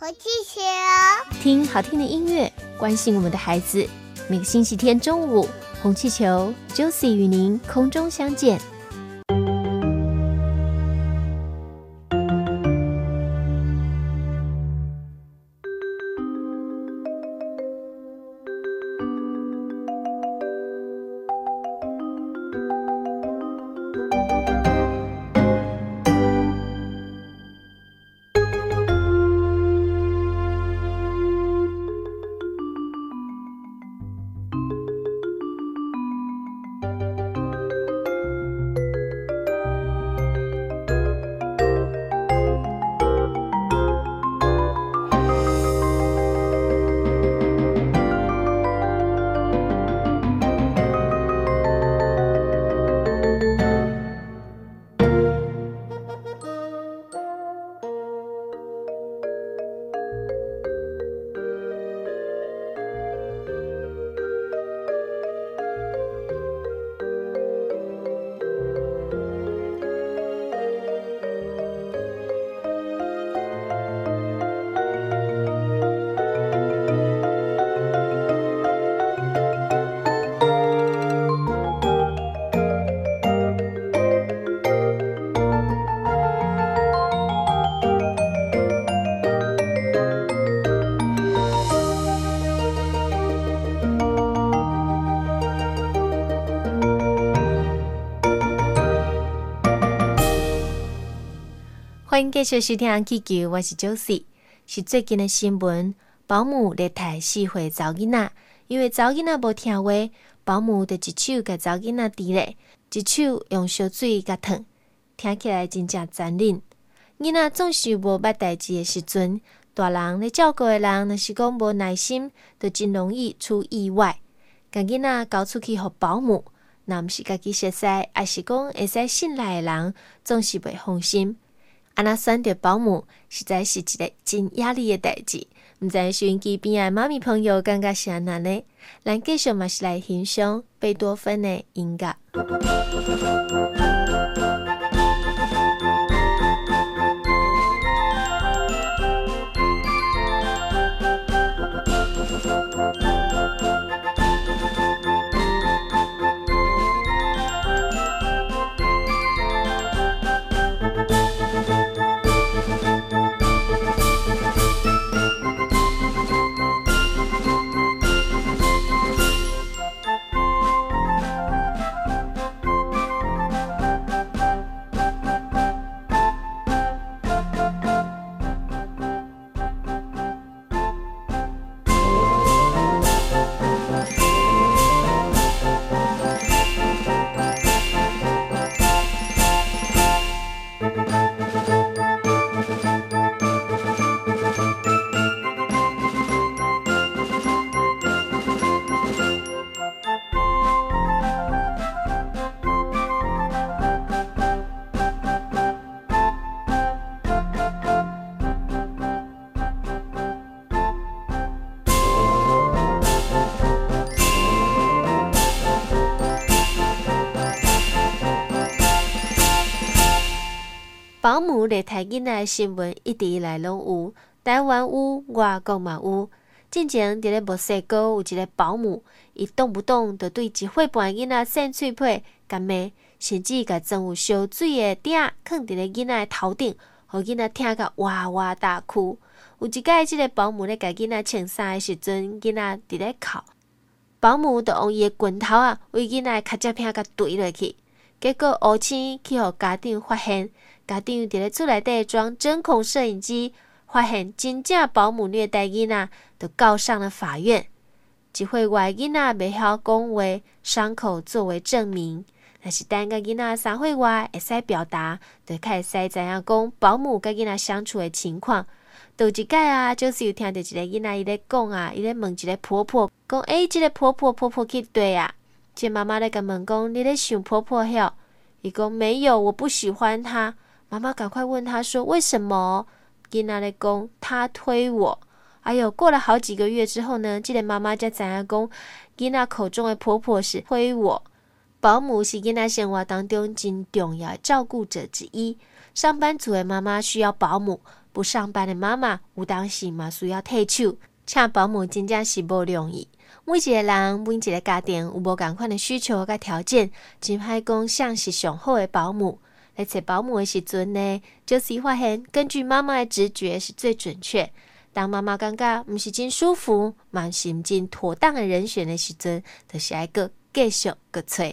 红气球， 听好听的音乐，关心我们的孩子。每个星期天中午，红气球 Josie 与您空中相见。欢迎继续收听气球，我是 Josie。是最近的新闻，保姆虐待4岁查某囡仔，因为查某囡仔无听话，保姆就一手甲查某囡仔治咧，一手用烧水甲烫，听起来真正残忍。囡仔总是无捌代志的时阵，大人咧照顾的人若是讲无耐心，就真容易出意外。甲囡仔交出去互保姆，若毋是家己熟悉，还是讲会使信赖的人，总是袂放心。安那选择保姆，实在是一个真压力的代志。毋知收音机边的妈咪朋友感觉是安怎呢？咱继续嘛是来欣赏贝多芬的音乐。保姆虐待囡仔的新闻一直以来拢有，台湾有，外国嘛有。之前伫咧墨西哥有一个保姆，伊动不动就对1岁半的囡仔扇喙皮、甲骂，甚至甲装有烧水的鼎放伫咧囡仔的头顶，互囡仔听甲哇哇大哭。有一摆，即个保姆咧甲囡仔穿衫的时阵，囡仔伫咧哭，保姆就用伊的拳头为囡仔的脚趾片甲捶落去，结果乌青去互家长发现。家长伫咧厝内底装针孔摄影机，发现真正保姆虐待囡仔，就告上了法院。1岁外囡仔袂晓讲话，伤口作为证明。若是等甲囡仔3岁外会使表达，就较会使知影讲保姆甲囡仔相处的情况。有一摆就是有听到一个囡仔伊咧讲伊咧问一个婆婆，讲即个婆婆去对啊？这妈妈咧甲问讲，你咧想婆婆晓？伊讲没有，我不喜欢她。妈妈赶快问他说：“为什么？”囡仔咧讲：“他推我。”哎呦，过了好几个月之后呢，这个妈妈才知影讲，囡仔口中的婆婆是推我。保姆是囡仔生活当中真重要的照顾者之一。上班族的妈妈需要保姆， 不上班的妈妈有当时嘛需要替手，请保姆真正是无容易。每一个人、每一个家庭有无同款的需求甲条件，真歹讲谁是上好的保姆。来找保姆的时阵呢，就是发现根据妈妈的直觉是最准确。当妈妈感觉不是真舒服，嘛是不真妥当的人选的时阵，就是要搁继续搁找。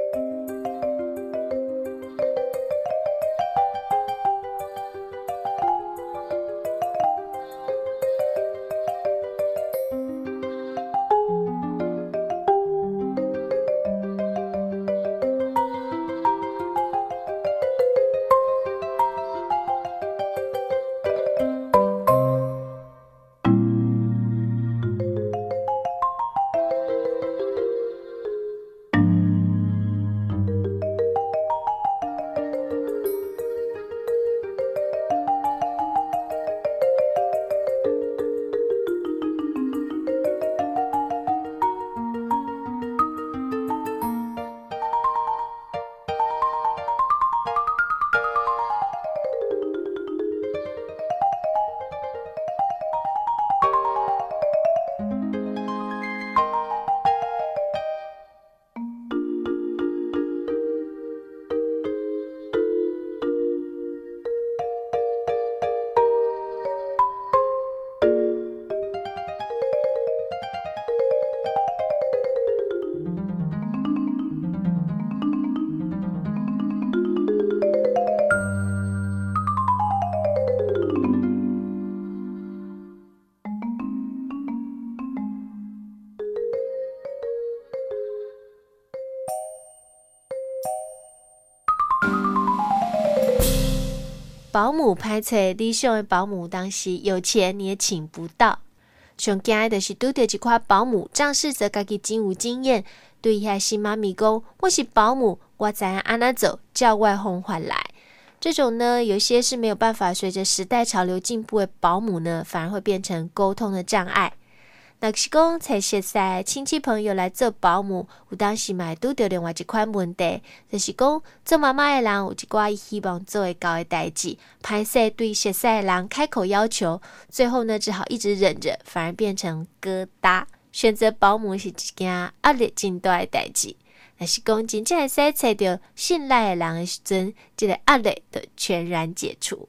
保姆歹找，理想的保姆当时有钱你也请不到。上惊的就是拄到一款保姆，仗势着家己真有经验，对遐新妈咪讲：“我是保姆，我知影安怎做，叫我的方法来。”这种呢，有些是没有办法随着时代潮流进步的保姆呢，反而会变成沟通的障碍。若是讲找熟悉的亲戚朋友来做保姆，有当时嘛会拄到另外一款问题，就是讲做妈妈的人有一寡希望做会到的代志，歹势对熟悉的人开口要求，最后呢只好一直忍着，反而变成疙瘩。选择保姆是一件压力真大的代志，若是讲真正会使找到信赖的人的时阵，这个压力就全然解除。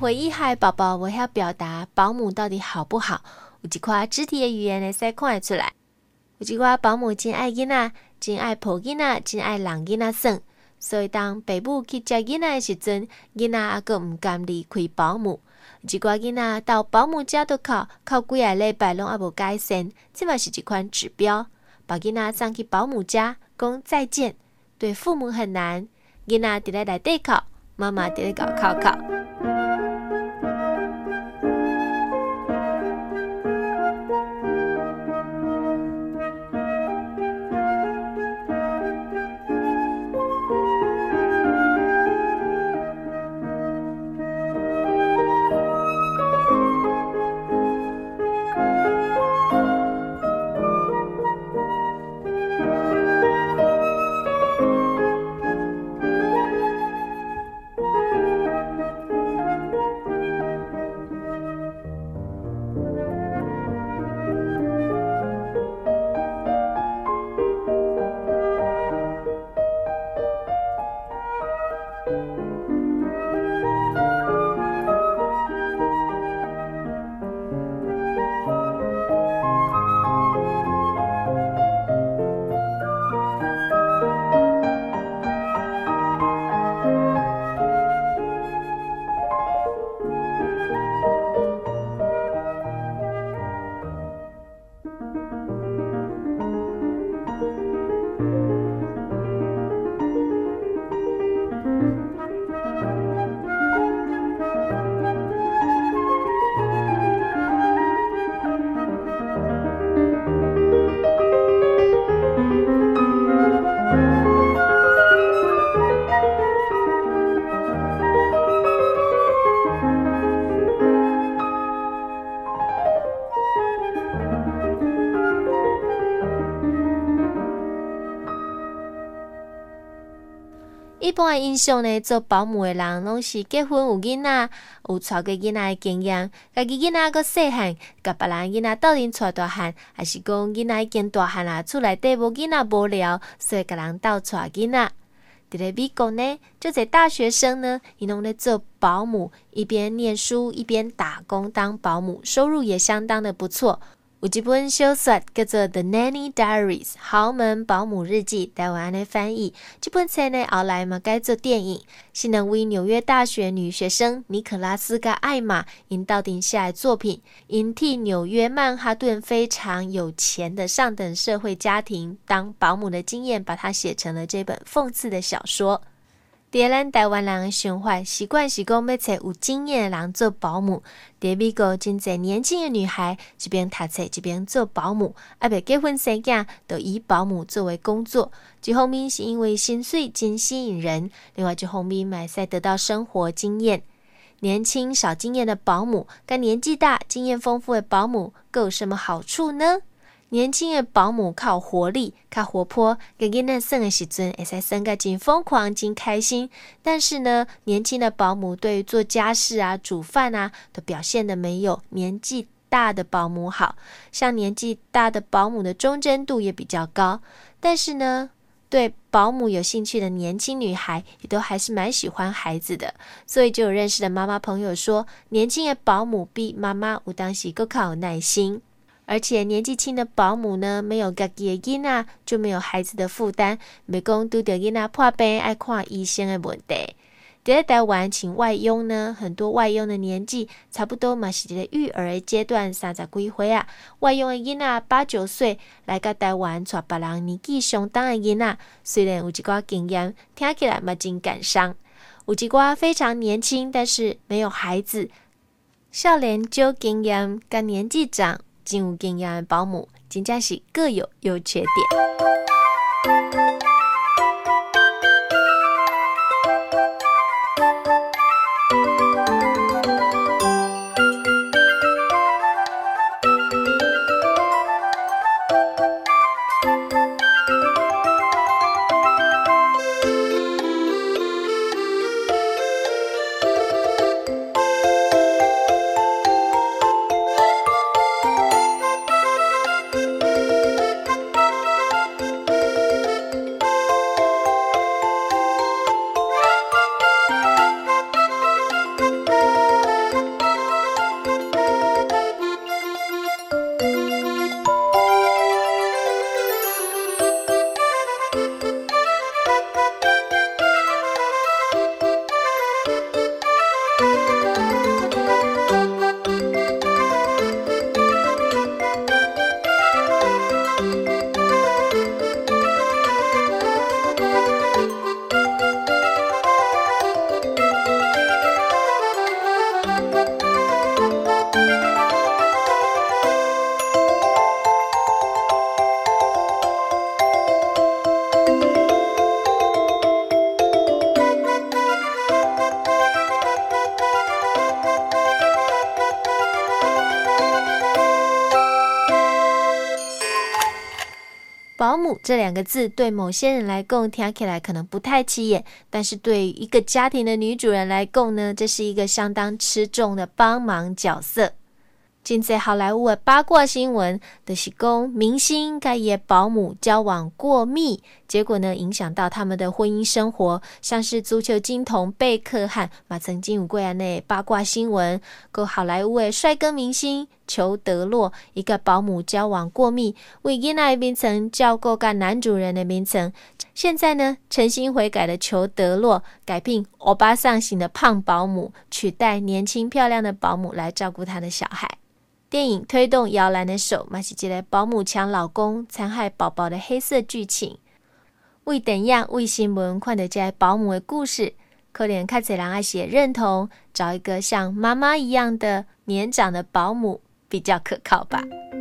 回忆下宝宝我晓表达保姆到底好不好，有一块肢体的语言会使看得出来。有一寡保姆真爱囡仔，真爱抱囡仔，真爱让囡仔耍，所以当爸母去接囡仔的时阵，囡仔还阁毋甘离开保姆。有一寡囡仔到保姆家都靠几个礼拜拢还无改善，这嘛是一款指标。把囡仔送去保姆家，讲再见，对父母很难。囡仔伫咧内底哭，妈妈伫咧搞哭哭。一般的印象呢，做保姆的人拢是结婚有囡仔，有带过囡仔的经验，家己囡仔阁细汉，甲别人囡仔斗阵带大汉，还是讲囡仔已经大汉啦，厝内底无囡仔无聊，所以甲人斗带囡仔。伫咧美国呢，就这大学生呢，伊拢咧做保姆，一边念书一边打工当保姆，收入也相当的不错。有一本小说叫做《The Nanny Diaries》豪门保姆日记，台湾的翻译。这本册呢后来嘛改做电影，是两位纽约大学女学生尼可拉斯跟艾玛因斗阵写的作品，因替纽约曼哈顿非常有钱的上等社会家庭当保姆的经验，把它写成了这本讽刺的小说。伫咱台湾人的想法习惯是讲要找有经验的人做保姆，伫美国真侪年轻的女孩一边读册一边做保姆，还袂结婚生囝，就以保姆作为工作。一方面是因为薪水真吸引人，另外一方面也会得到生活经验。年轻少经验的保姆跟年纪大经验丰富的保姆各有什么好处呢？年轻的保姆较活力，较活泼，跟囡仔耍的时阵会使耍个真疯狂真开心。但是呢，年轻的保姆对于做家事啊、煮饭啊，都表现得没有年纪大的保姆好。像年纪大的保姆的忠贞度也比较高，但是呢，对保姆有兴趣的年轻女孩也都还是蛮喜欢孩子的，所以就有认识的妈妈朋友说，年轻的保姆比妈妈有当时更较有耐心。而且年纪轻的保姆呢，没有家己的囡仔，就没有孩子的负担，袂讲拄到囡仔破病爱看医生的问题。在台湾请外佣呢，很多外佣的年纪差不多嘛是在育儿的阶段30几岁啊，外佣的囡仔8、9岁来到台湾带别人年纪相当的囡仔，虽然有一寡经验，听起来嘛真感伤。有一寡非常年轻，但是没有孩子，少年少经验，跟年纪长真有经验的保姆，真正是各有优缺点。 姆这2个字对某些人来讲听起来可能不太起眼，但是对于一个家庭的女主人来讲呢，这是一个相当吃重的帮忙角色。真侪好莱坞的八卦新闻就是讲明星跟他的保姆交往过密，结果呢影响到他们的婚姻生活，像是足球金童贝克汉嘛曾经有过安的八卦新闻，跟好莱坞的帅哥明星裘德洛一个保姆交往过密，为囡仔的名称叫过个男主人的名称。现在呢诚心悔改的裘德洛改聘欧巴桑型的胖保姆，取代年轻漂亮的保姆来照顾他的小孩。电影推动摇篮的手嘛是一个保姆抢老公残害宝宝的黑色剧情。为电影为新闻看到这个保姆的故事，可能较多人还是认同找一个像妈妈一样的年长的保姆比较可靠吧。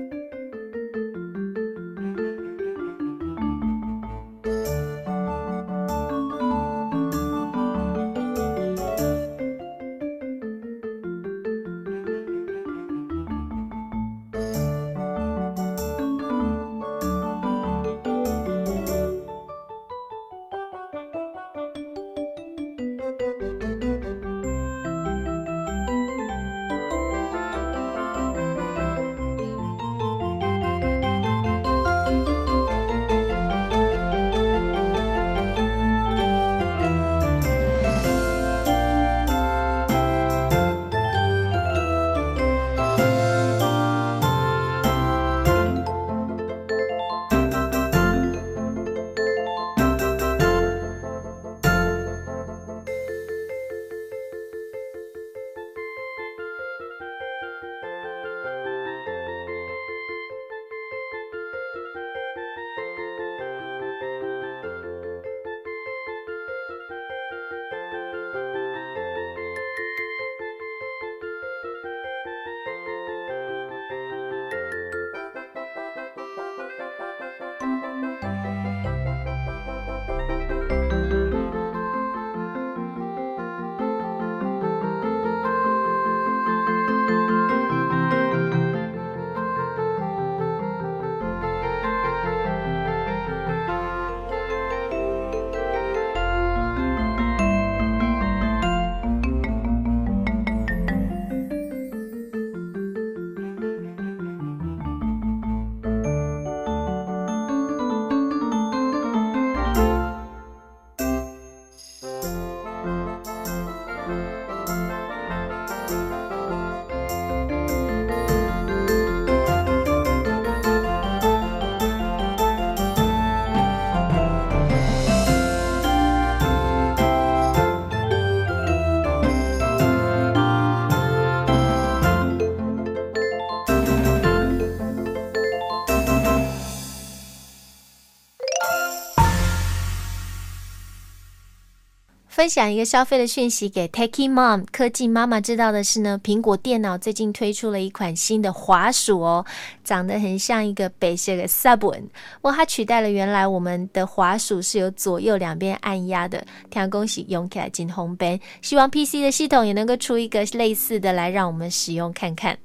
分享一个消费的讯息给 Techie Mom 科技妈妈知道的是呢，苹果电脑最近推出了一款新的滑鼠哦，长得很像一个白色的 Subway， 它取代了原来我们的滑鼠是有左右两边按压的，听说是用起来很方便，希望 PC 的系统也能够出一个类似的来让我们使用看看。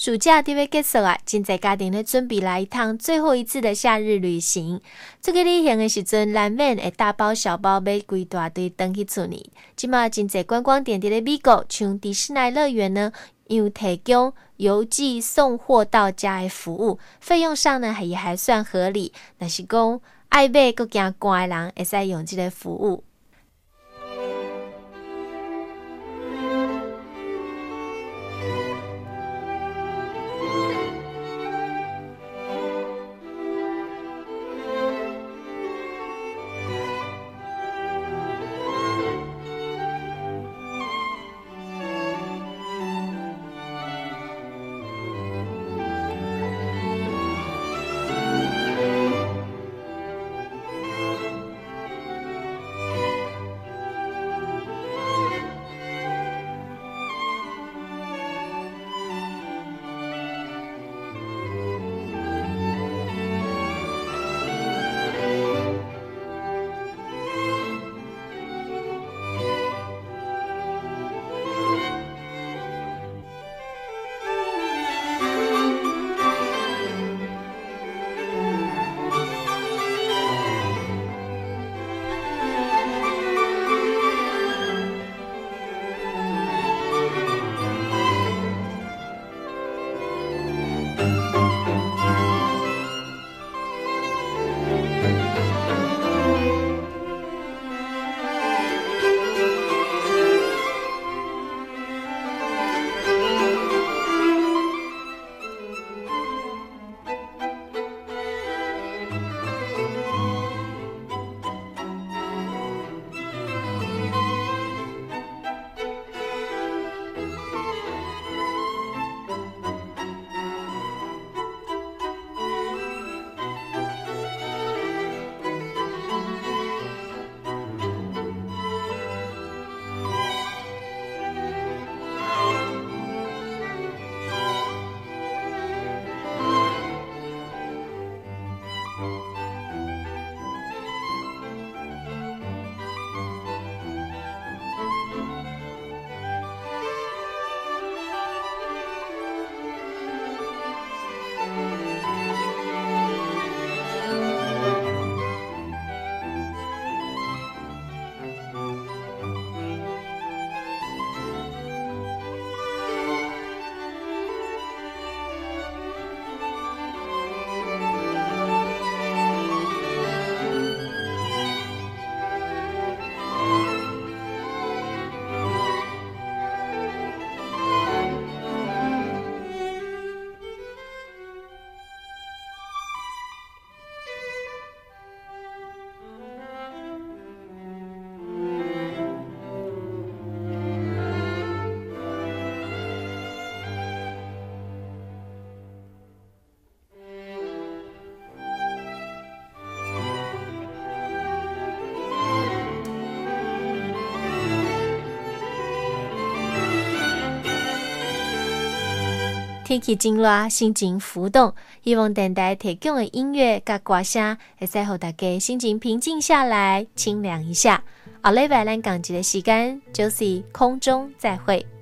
暑假就要结束啊，真侪家庭咧准备来一趟最后一次的夏日旅行。这个旅行的时阵，难免会大包小包买规大堆回去厝呢。即马真侪观光点伫咧美国，像迪士尼乐园呢，有提供邮寄送货到家的服务，费用上呢也还算合理。若是讲爱买搁惊寒的人，会使用这个服务。天气真热，心情浮动，希望电台提供的音乐甲歌声，会使让大家心情平静下来，清凉一下。后礼拜咱讲一个时间，就是空中再会。